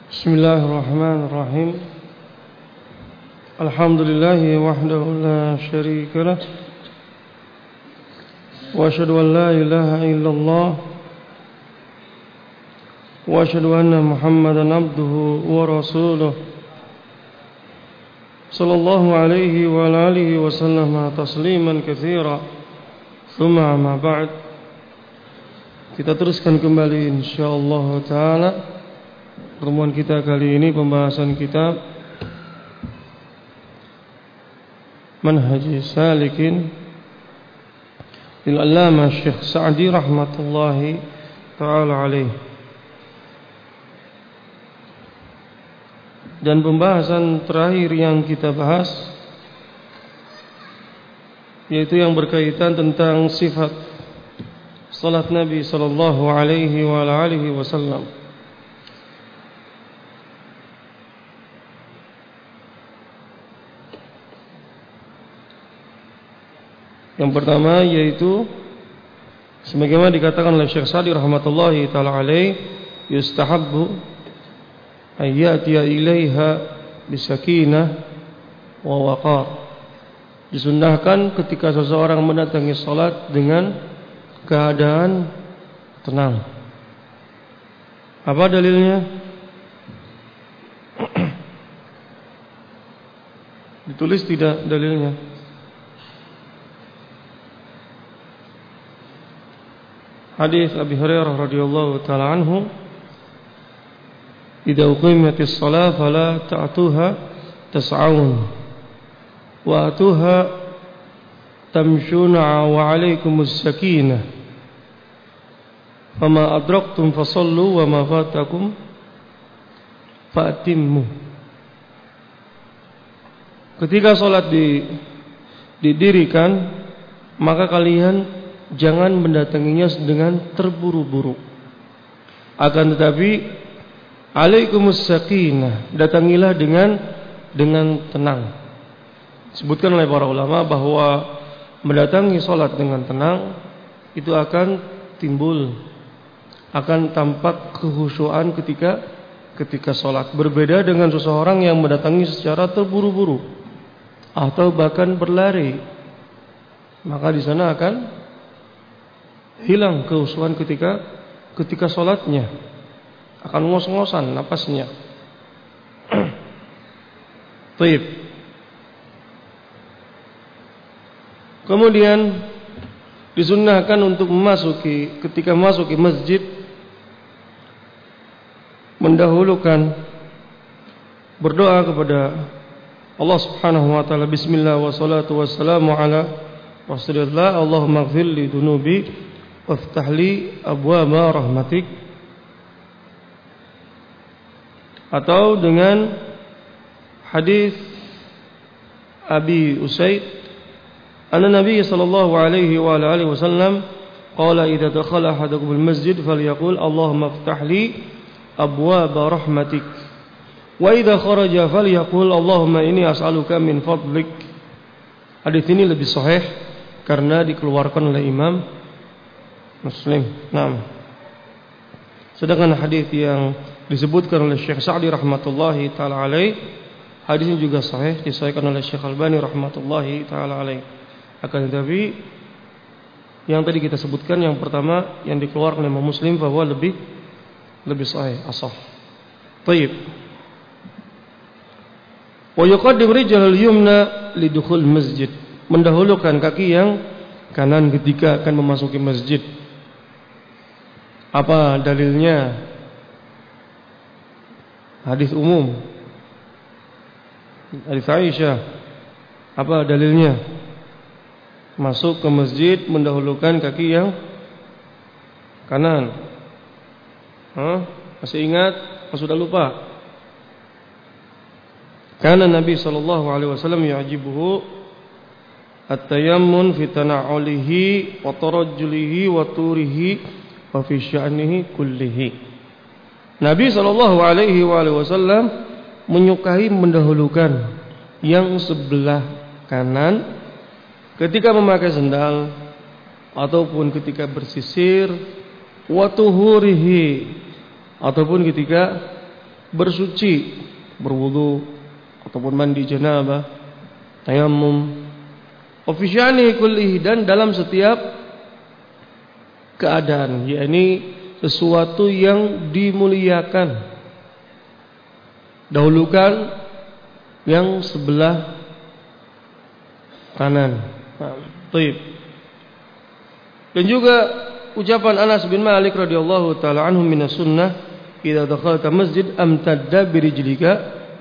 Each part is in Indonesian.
Bismillahirrahmanirrahim. Alhamdulillahi wahdahu la syarika lah. Wa asyhadu an la ilaha illallah. Wa asyhadu anna Muhammadan abduhu wa rasuluh. Sallallahu alaihi wa alihi wa sallama tasliman katsira. Tsumma amma ba'd. Kita teruskan kembali insyaallah taala pertemuan kita kali ini, pembahasan kitab Manhaj Salikin Al-Allamah Syekh Sa'di rahmatullahi ta'ala alaih. Dan pembahasan terakhir yang kita bahas yaitu yang berkaitan tentang sifat salat Nabi sallallahu alaihi wa alihi wasallam. Yang pertama yaitu sebagaimana dikatakan oleh Syekh Sa'di rahmatullahi ta'ala alaih, yustahabbu ayyatiya ilaiha bisakinah wa waqar. Disunnahkan ketika seseorang mendatangi salat dengan keadaan tenang. Apa dalilnya? Ditulis tidak dalilnya? Hadis Abi Hurairah radhiyallahu taala anhu, "Idza uqimatis shalah fala ta'tuha tas'aun wa atuha tamshuna wa 'alaikumus sakinah. Fama adraktum fasallu wa ma fatakum fa'timmu." Ketika salat didirikan, maka kalian jangan mendatanginya dengan terburu-buru. Akan tetapi alaikumus sakinah, datangilah dengan tenang. Disebutkan oleh para ulama bahwa mendatangi salat dengan tenang itu akan timbul, akan tampak kekhusyuan ketika salat. Berbeda dengan seseorang yang mendatangi secara terburu-buru atau bahkan berlari, maka di sana akan hilang kekhusyuan ketika salatnya, akan ngos-ngosan napasnya. Baik. Kemudian disunnahkan untuk ketika memasuki masjid mendahulukan berdoa kepada Allah Subhanahu wa taala, bismillah wa salatu wassalamu ala rasulillah, Allahumma ighfir li dunubi waftah li abwaaba rahmatik. Atau dengan hadis Abi Usaid, anna Nabi sallallahu alaihi wa alihi wasallam qala idza dakhala ahadukum al-masjid falyaqul Allahumma iftah li abwaaba rahmatik, wa idza kharaja falyaqul Allahumma inni as'aluka min fadlik. Hadis ini lebih sahih karena dikeluarkan oleh Imam Muslim. Naam. Sedangkan hadis yang disebutkan oleh Syekh Sa'di rahmatullahi taala alaih, hadisnya juga sahih, disahihkan oleh Syekh Albani rahmatullahi taala alaih. Akan tetapi yang tadi kita sebutkan, yang pertama yang dikeluarkan oleh Imam Muslim bahwa lebih sahih, ashah. Baik. Wa yuqaddim rijlal yumna lidukhul masjid, mendahulukan kaki yang kanan ketika akan memasuki masjid. Apa dalilnya? Hadis umum, hadis Aisyah. Apa dalilnya? Masuk ke masjid mendahulukan kaki yang kanan. Masih ingat? Atau sudah lupa? Karena Nabi sallallahu alaihi wasallam yu'jibuhu at-tayammun fi tana'ulihi wa tarajjulihi wa turihi wa fi sya'nihi kullihi. Nabi sallallahu alaihi wasallam menyukai mendahulukan yang sebelah kanan ketika memakai sendal ataupun ketika bersisir, wa tuhurihi ataupun ketika bersuci, berwudu ataupun mandi janabah, tayammum, wa fi sya'ni kullihi, dan dalam setiap keadaan, yakni sesuatu yang dimuliakan. Dahulukan yang sebelah kanan. Baik. Dan juga ucapan Anas bin Malik radhiyallahu taala anhu minas sunnah, idza dakhalta masjid amtadda birijlika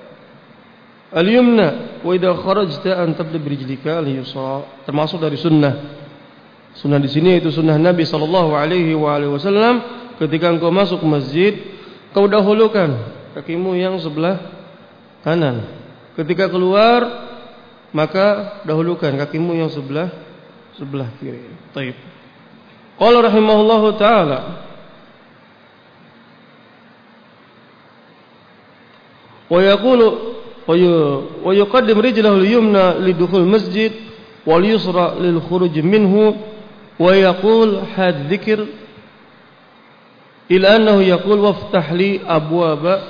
al-yumna wa idza kharajta an tabda birijlika al-yusra. Termasuk dari sunnah. Sunnah di sini itu sunnah Nabi sallallahu alaihi wasallam, ketika engkau masuk masjid, kau dahulukan kakimu yang sebelah kanan. Ketika keluar, maka dahulukan kakimu yang sebelah kiri. Baik. Qala rahimahullahu taala, wa yaqulu wa yuqaddim rijlahu al-yumna lidukhul masjid wal yusra lil khuruj minhu, wa yaqul had dzikr ila annahu yaqul waftah li abwaba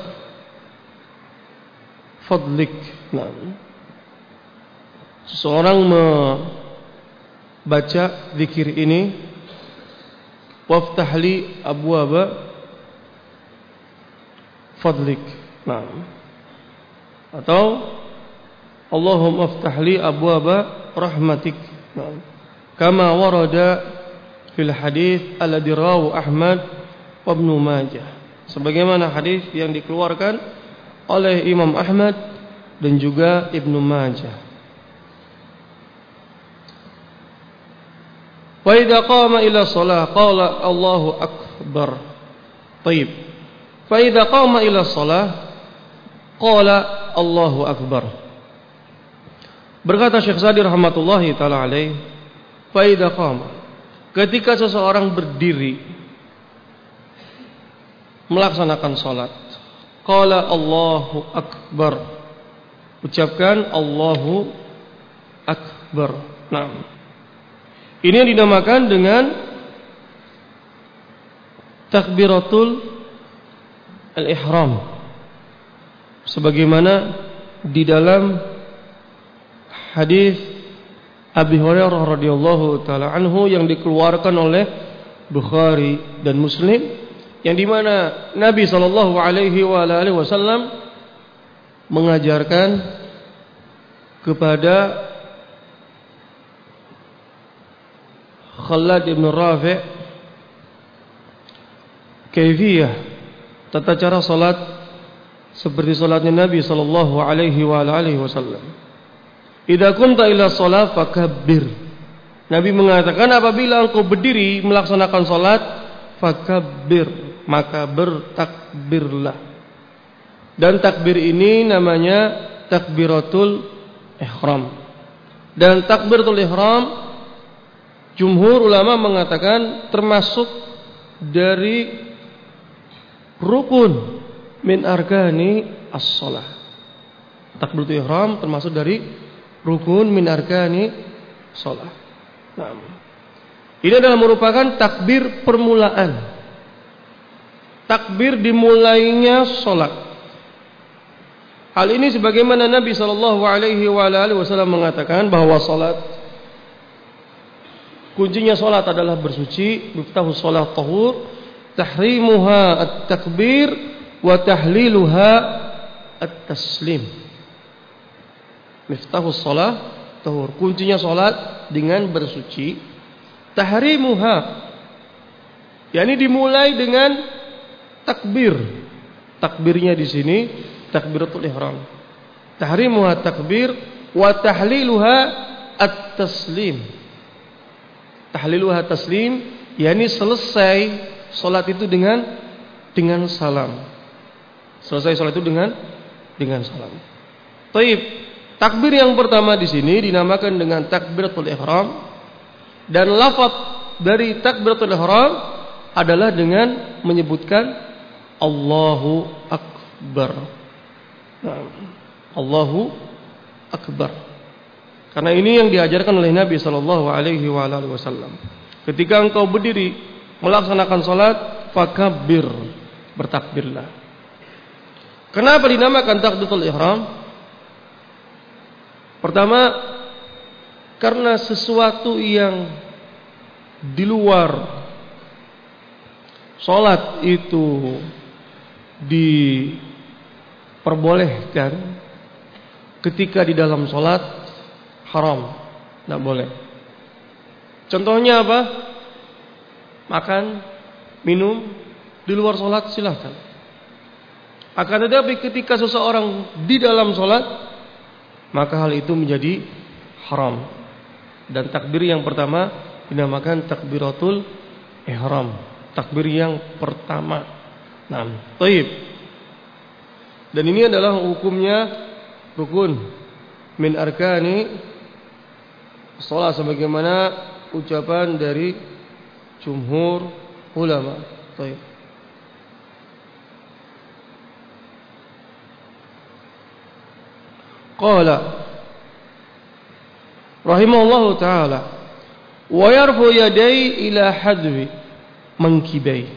fadlik. Nah, seseorang membaca zikir ini, waftah li abwaba fadlik. Nah, atau Allahumma aftah li abwaba rahmatik. Nah, kama warada fil hadits alladhi rawahu Ahmad wa Ibnu Majah, sebagaimana hadis yang dikeluarkan oleh Imam Ahmad dan juga Ibnu Majah. Wa idza qama ila shalah qala Allahu akbar. Baik. Fa idza qama ila shalah qala Allahu akbar. Berkata Syekh Sa'di rahmatullahi taala alaih, fa idza qama, ketika seseorang berdiri melaksanakan salat, qala Allahu akbar, ucapkan Allahu akbar. Nah, ini yang dinamakan dengan takbiratul al-ihram, sebagaimana di dalam hadis Abi Hurairah radhiyallahu taala anhu yang dikeluarkan oleh Bukhari dan Muslim, yang dimana Nabi sallallahu alaihi wasallam mengajarkan kepada Khalad ibn Rafi' kaifiyah, tata cara salat seperti salatnya Nabi sallallahu alaihi wasallam. Idza kunta ila shalah fakabbir. Nabi mengatakan, apabila engkau berdiri melaksanakan salat, fakabbir, maka bertakbirlah. Dan takbir ini namanya takbiratul ihram. Dan takbiratul ihram, jumhur ulama mengatakan termasuk dari rukun min arkani as-shalah. Takbiratul ihram termasuk dari rukun min arkani shalah. Nah, ini adalah merupakan takbir permulaan, takbir dimulainya salat. Hal ini sebagaimana Nabi sallallahu alaihi wasallam mengatakan bahwa salat, kuncinya salat adalah bersuci, miftahus salat tahur, tahrimuha at-takbir wa tahliluha at-taslim. Miftahus salat tahur, kuncinya salat dengan bersuci. Tahrimuha, yakni dimulai dengan takbir. Takbirnya di sini takbiratul ihram. Tahrimuha takbir wa tahliluha at-taslim. Tahliluha taslim, yakni selesai salat itu dengan salam. Selesai salat itu dengan salam. Taib. Takbir yang pertama di sini dinamakan dengan takbiratul ihram, dan lafaz dari takbiratul ihram adalah dengan menyebutkan Allahu akbar. Nah, Allahu akbar. Karena ini yang diajarkan oleh Nabi sallallahu alaihi wasallam. Ketika engkau berdiri melaksanakan salat, fakabbir, bertakbirlah. Kenapa dinamakan takbiratul ihram? Pertama, karena sesuatu yang di luar salat itu diperbolehkan, ketika di dalam salat haram, tidak boleh. Contohnya apa? Makan, minum di luar salat silahkan. Akan tetapi ketika seseorang di dalam salat, maka hal itu menjadi haram. Dan takbir yang pertama dinamakan takbiratul ihram, takbir yang pertama. Nah, taib. Dan ini adalah hukumnya rukun min arkani shalah, sebagaimana ucapan dari jumhur ulama. Taib. Qala rahimahullahu ta'ala wa yarfu yadai ila hadwi mankibai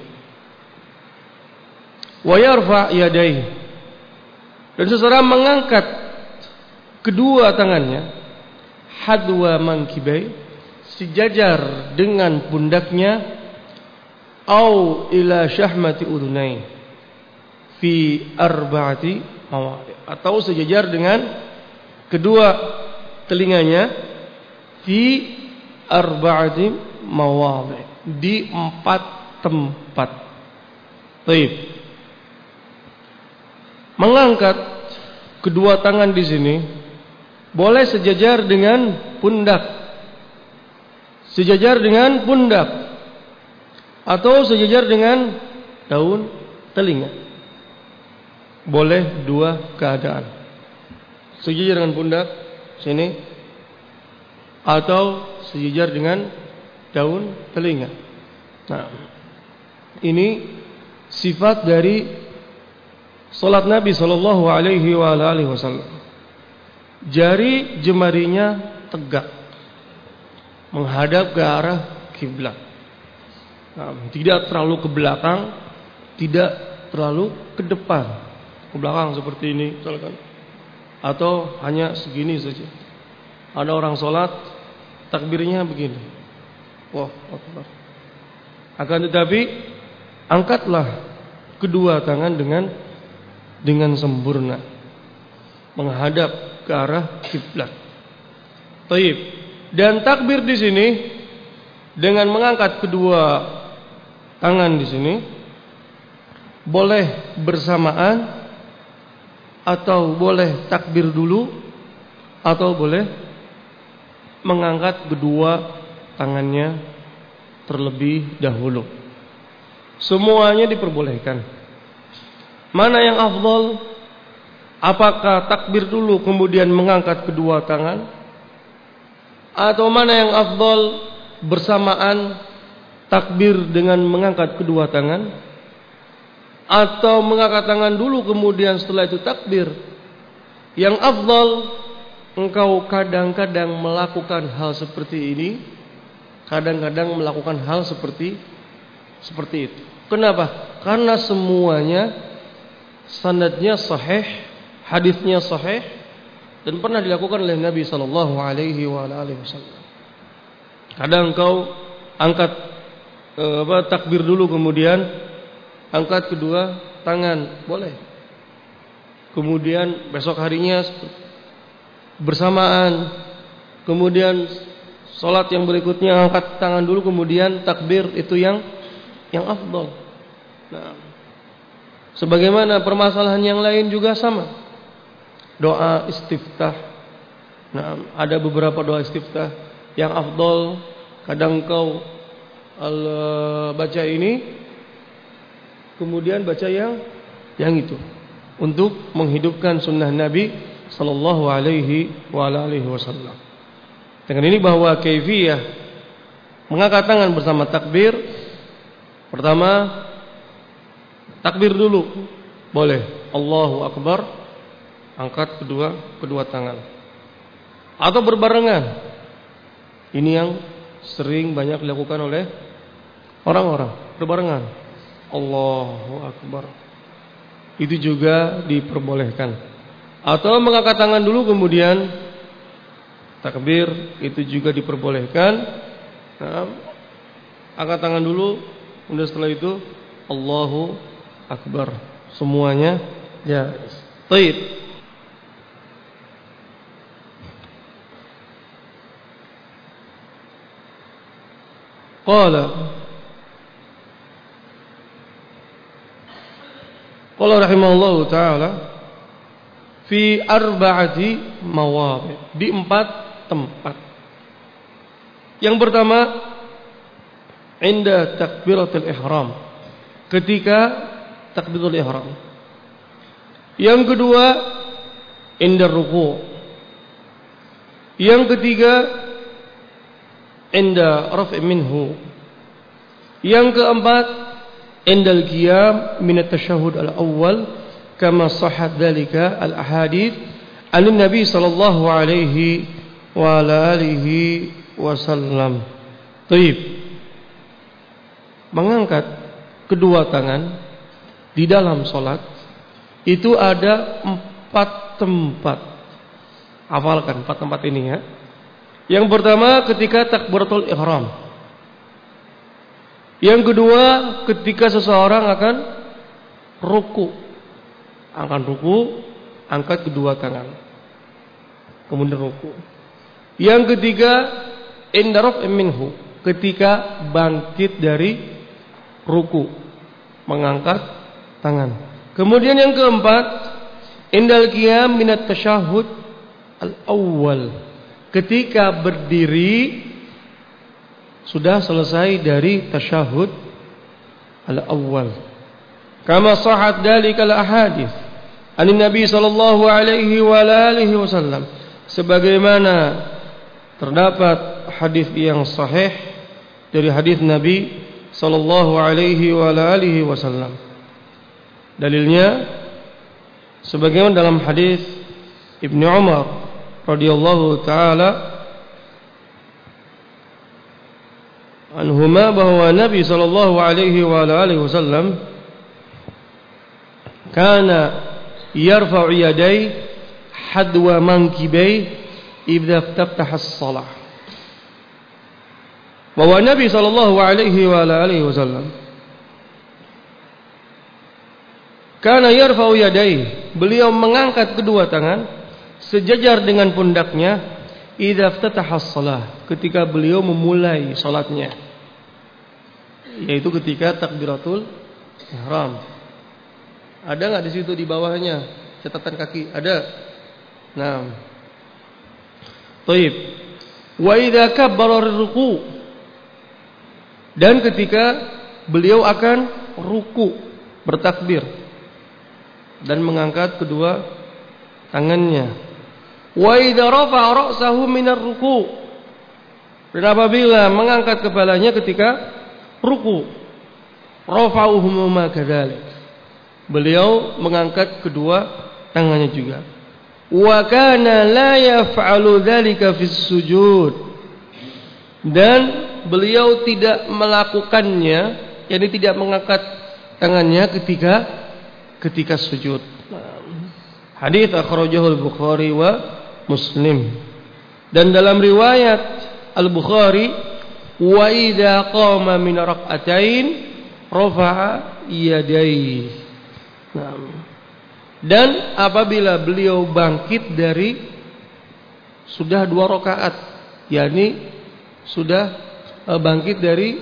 wa yarfa yadai, dan seseorang mengangkat kedua tangannya hadwa mankibai, sejajar dengan pundaknya, au ila syahmati udunai fi arba'ati mawadi', atau sejajar dengan kedua telinganya fi arba'ati mawadi', di 4 tempat. Baik. Mengangkat kedua tangan di sini boleh sejajar dengan pundak, sejajar dengan pundak, atau sejajar dengan daun telinga. Boleh dua keadaan. Sejajar dengan pundak sini, atau sejajar dengan daun telinga. Nah, ini sifat dari salat Nabi sallallahu alaihi wasallam. Jari jemarinya tegak menghadap ke arah kiblat. Nah, tidak terlalu ke belakang, tidak terlalu ke depan. Ke belakang seperti ini, misalkan. Atau hanya segini saja. Ada orang sholat takbirnya begini. Wah, Akbar. Akan tetapi angkatlah kedua tangan dengan sempurna menghadap ke arah kiblat. Taib. Dan takbir di sini dengan mengangkat kedua tangan di sini boleh bersamaan, atau boleh takbir dulu, atau boleh mengangkat kedua tangannya terlebih dahulu. Semuanya diperbolehkan. Mana yang afdal? Apakah takbir dulu kemudian mengangkat kedua tangan, atau mana yang afdal bersamaan takbir dengan mengangkat kedua tangan, atau mengangkat tangan dulu kemudian setelah itu takbir? Yang afdal, engkau kadang-kadang melakukan hal seperti ini, kadang-kadang melakukan hal seperti itu. Kenapa? Karena semuanya sanadnya sahih, hadisnya sahih, dan pernah dilakukan oleh Nabi sallallahu alaihi wasallam. Kadang engkau angkat takbir dulu kemudian angkat kedua tangan, boleh. Kemudian besok harinya bersamaan. Kemudian sholat yang berikutnya angkat tangan dulu kemudian takbir, itu yang afdal. Nah, sebagaimana permasalahan yang lain juga sama. Doa istiftah. Nah, ada beberapa doa istiftah yang afdal. Kadang kau baca ini, kemudian baca yang itu, untuk menghidupkan sunnah Nabi sallallahu alaihi wasallam. Dengan ini bahwa kaifiyah mengangkat tangan bersama takbir, pertama takbir dulu boleh, Allahu Akbar, angkat kedua tangan, atau berbarengan. Ini yang sering banyak dilakukan oleh orang-orang, berbarengan. Allahu Akbar. itu juga diperbolehkan. Atau mengangkat tangan dulu kemudian takbir, itu juga diperbolehkan. Nah, angkat tangan dulu, kemudian setelah itu Allahu Akbar. Semuanya jaiz. Baik. Qala rahimahullahu taala fi arba'ati mawadi', di 4 tempat. Yang pertama inda takbiratul ihram, ketika takbiratul ihram. Yang kedua inda ruku'. Yang ketiga inda raf'i minhu. Yang keempat indal qiyam min at-tashahhud al-awwal kama sahhat dzalika al-ahadits an Nabi sallallahu alaihi wa ala alihi wasallam. Baik. Mengangkat kedua tangan di dalam salat itu ada 4 tempat. Hafalkan 4 tempat ini ya. Yang pertama ketika takbiratul ihram. Yang kedua ketika seseorang akan ruku. Akan ruku, angkat kedua tangan. Kemudian ruku. Yang ketiga inda raf'i minhu, ketika bangkit dari ruku, mengangkat tangan. Kemudian yang keempat indal qiyam minat tasyahhud al-awwal, ketika berdiri sudah selesai dari tasyahud al-awwal. Kama sahhat dalikal ahadits anin Nabi sallallahu alaihi wa alihi wasallam, sebagaimana terdapat hadis yang sahih dari hadis Nabi sallallahu alaihi wa alihi wasallam. Dalilnya sebagaimana dalam hadis Ibnu Umar radhiyallahu taala anhuma, bahwa Nabi sallallahu alaihi wa alihi wasallam kana yarfa'u yadayhi hadwa mankibai idza iftataha as-shalah. Bahwa Nabi sallallahu alaihi wa alihi wasallam kana yarfa'u yadayhi, beliau mengangkat kedua tangan sejajar dengan pundaknya idza iftataha as-shalah, ketika beliau memulai salatnya, yaitu ketika takbiratul ihram. Ada enggak di situ di bawahnya catatan kaki? Ada. Nah. Baik. Wa idza kabbara ruku', dan ketika beliau akan ruku, bertakbir dan mengangkat kedua tangannya. Wa idza rafa'a ra'sahu minar ruku', dan apabila mengangkat kepalanya ketika ruku, rafa'uhuma kadzalik, beliau mengangkat kedua tangannya juga. Wa kana la yaf'alu dzalika fis sujud, dan beliau tidak melakukannya, yakni tidak mengangkat tangannya ketika sujud. Hadits akhrajahu al-Bukhari wa Muslim. Dan dalam riwayat Al-Bukhari, wa idza qama min rak'atain rafa'a yadayhi. Nah, dan apabila beliau bangkit dari sudah 2 rakaat, yakni sudah bangkit dari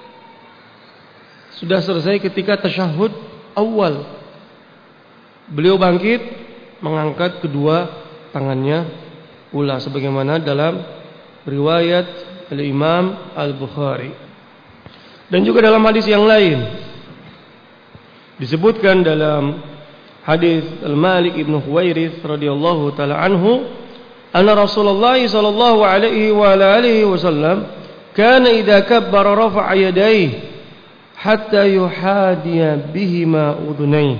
sudah selesai ketika tasyahud awal, beliau bangkit mengangkat kedua tangannya pula, sebagaimana dalam riwayat Al-Imam Al-Bukhari. Dan juga dalam hadis yang lain disebutkan dalam hadis Al-Malik ibn Huwairits radhiyallahu taala anhu, anna Rasulullah sallallahu alaihi wa alihi wasallam kana idza kabbara rafa'a yadayhi hatta yuhadiya bihima udunayhi,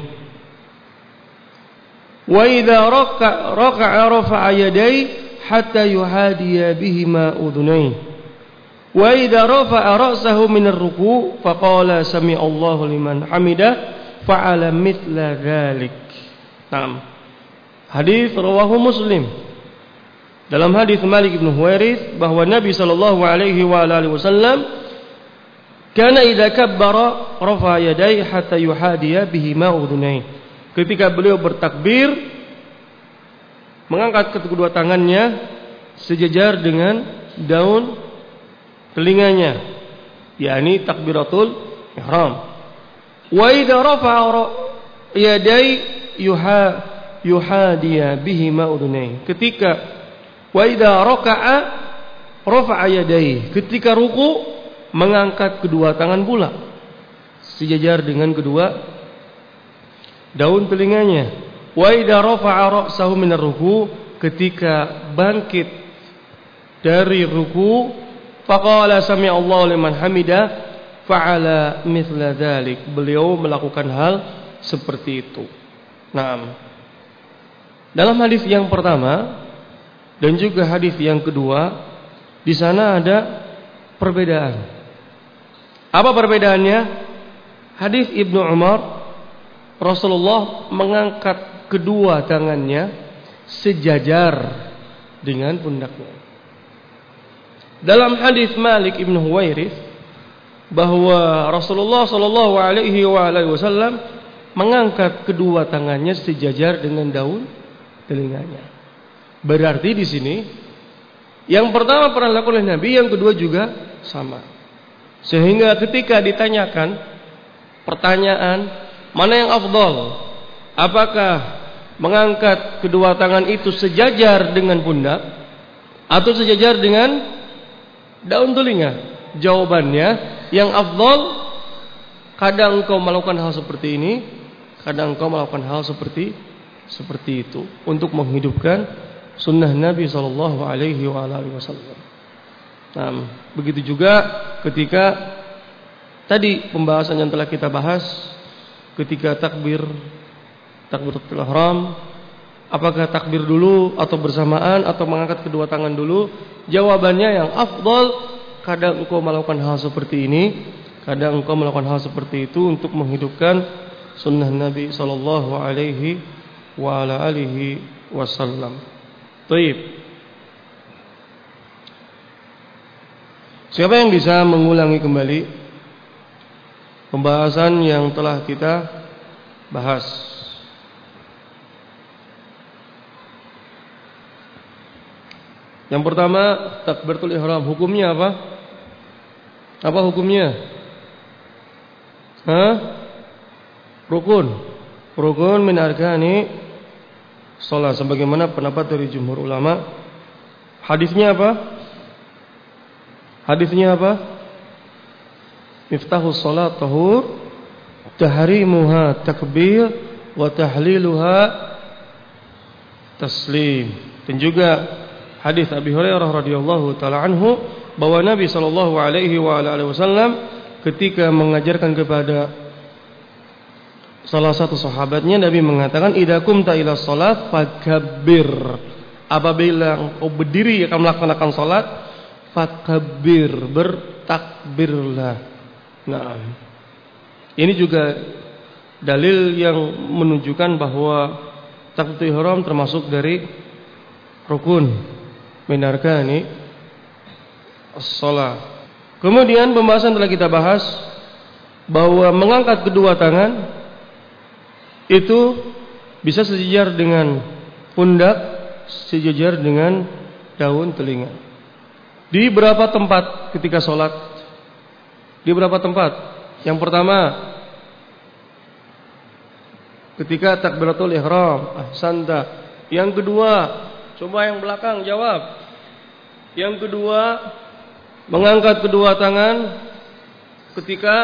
wa idza raka'a rafa'a yadayhi hatta yuhadiya bihima udunayhi, wa idza rafa'a ra'sahu min ar-ruku' faqala sami'allahu liman hamidah fa'ala mithla dzalik. Naam. Hadis rawahu Muslim. Dalam hadis Malik bin Huwairits bahwa Nabi sallallahu alaihi wasallam kana idza kabbara rafa yadayhi hatta yuhadiya bihima udhunai. Ketika beliau bertakbir mengangkat kedua tangannya sejajar dengan daun telinganya, yakni takbiratul ihram. Wa idza rafa'a yadayhi yuhadiya bihima udhunai. Ketika wa idza raka'a rafa'a yadayhi. Ketika ruku mengangkat kedua tangan pula sejajar dengan kedua daun telinganya. Wa idza rafa'a ra'sahu minar ruku', ketika bangkit dari ruku, faqala sami'allahu liman hamidah, fa'ala mithla dzalik. Beliau melakukan hal seperti itu. Naam. Dalam hadis yang pertama dan juga hadis yang kedua, di sana ada perbedaan. Apa perbedaannya? Hadis Ibnu Umar, Rasulullah mengangkat kedua tangannya sejajar dengan pundaknya. Dalam hadis Malik bin Huwairits bahwa Rasulullah sallallahu alaihi wasallam mengangkat kedua tangannya sejajar dengan daun telinganya. Berarti di sini yang pertama pernah dilakukan oleh Nabi, yang kedua juga sama. Sehingga ketika ditanyakan pertanyaan mana yang afdal, apakah mengangkat kedua tangan itu sejajar dengan pundak atau sejajar dengan daun telinga? Jawabannya yang afdal, kadang engkau melakukan hal seperti ini, kadang engkau melakukan hal seperti itu untuk menghidupkan sunnah Nabi sallallahu alaihi wasallam. Nah, begitu juga ketika tadi pembahasan yang telah kita bahas ketika takbiratul ihram, apakah takbir dulu atau bersamaan atau mengangkat kedua tangan dulu? Jawabannya yang afdal, kadang engkau melakukan hal seperti ini, kadang engkau melakukan hal seperti itu untuk menghidupkan sunnah Nabi sallallahu alaihi wasallam. Baik. Siapa yang bisa mengulangi kembali pembahasan yang telah kita bahas? Yang pertama, takbiratul ihram, hukumnya apa? Apa hukumnya? Rukun min arkani shalah, sebagaimana pendapat dari jumhur ulama. Hadisnya apa? Miftahus shalat tahur, tahrimuha takbir, wa tahliluha taslim. Dan juga hadis Abi Hurairah radhiyallahu taala anhu bahwa Nabi sallallahu alaihi wasallam ketika mengajarkan kepada salah satu sahabatnya, Nabi mengatakan, idza qumta ila shalat fakabbir. Apabila engkau berdiri akan melaksanakan salat, fakabbir, bertakbirlah. Nah, ini juga dalil yang menunjukkan bahwa takbiratul ihram termasuk dari rukun min arkani as-shalah. Kemudian pembahasan telah kita bahas bahwa mengangkat kedua tangan itu bisa sejajar dengan pundak, sejajar dengan daun telinga. Di berapa tempat ketika sholat? Di berapa tempat? Yang pertama, ketika takbiratul ihram, ahsanta. Yang kedua, coba yang belakang jawab. Yang kedua, mengangkat kedua tangan ketika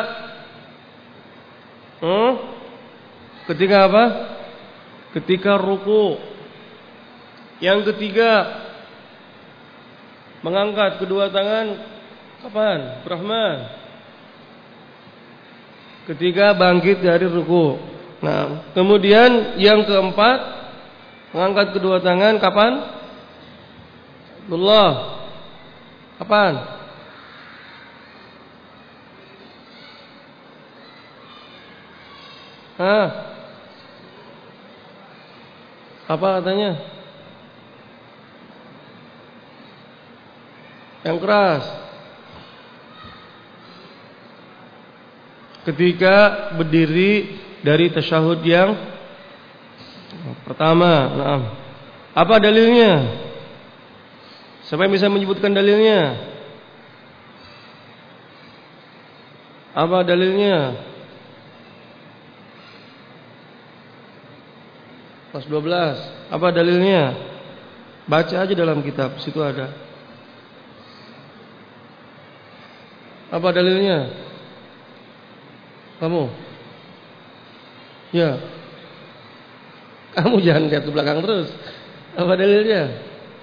ketika apa? Ketika ruku. Yang ketiga, mengangkat kedua tangan kapan? Rahman. Ketika bangkit dari ruku. Nah, kemudian yang keempat, mengangkat kedua tangan kapan? Abdullah. Kapan? Hah? Apa katanya? Yang keras. Ketika berdiri dari tasyahud yang pertama. Naam. Apa dalilnya? Siapa yang bisa menyebutkan dalilnya? Apa dalilnya? Kelas 12. Apa dalilnya? Baca aja dalam kitab, situ ada. Apa dalilnya? Kamu? Ya. Kamu jangan lihat ke belakang terus. Apa dalilnya?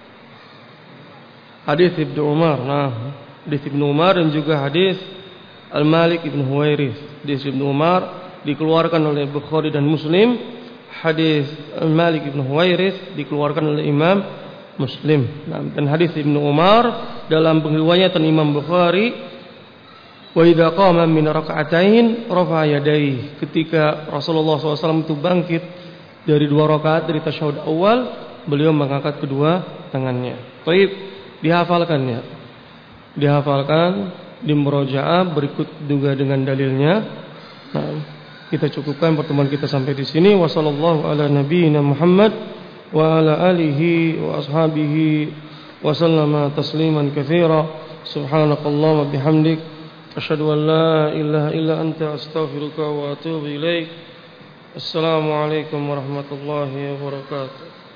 Hadis Ibnu Umar. Nah, hadis Ibnu Umar dan juga hadis Al-Malik Ibn Huwairith. Hadis Ibnu Umar dikeluarkan oleh Bukhari dan Muslim. Hadis Al-Malik Ibn Huwairith dikeluarkan oleh Imam Muslim. Nah, dan hadis Ibnu Umar dalam riwayatan Imam Bukhari, wa idza qama min raka'atain rafa'a yadayhi. Ketika Rasulullah SAW itu bangkit dari 2 rakaat dari tasyahud awal, beliau mengangkat kedua tangannya. Baik, dihafalkan ya. Dihafalkan di murojaah berikut juga dengan dalilnya. Nah, kita cukupkan pertemuan kita sampai di sini. Wassallallahu ala nabiyyina Muhammad wa ala alihi wa ashabihi wa sallama tasliman katsira. Subhanakallahumma bihamdik asyhadu an la ilaha illa anta astaghfiruka wa atubu ilaik. Assalamualaikum warahmatullahi wabarakatuh.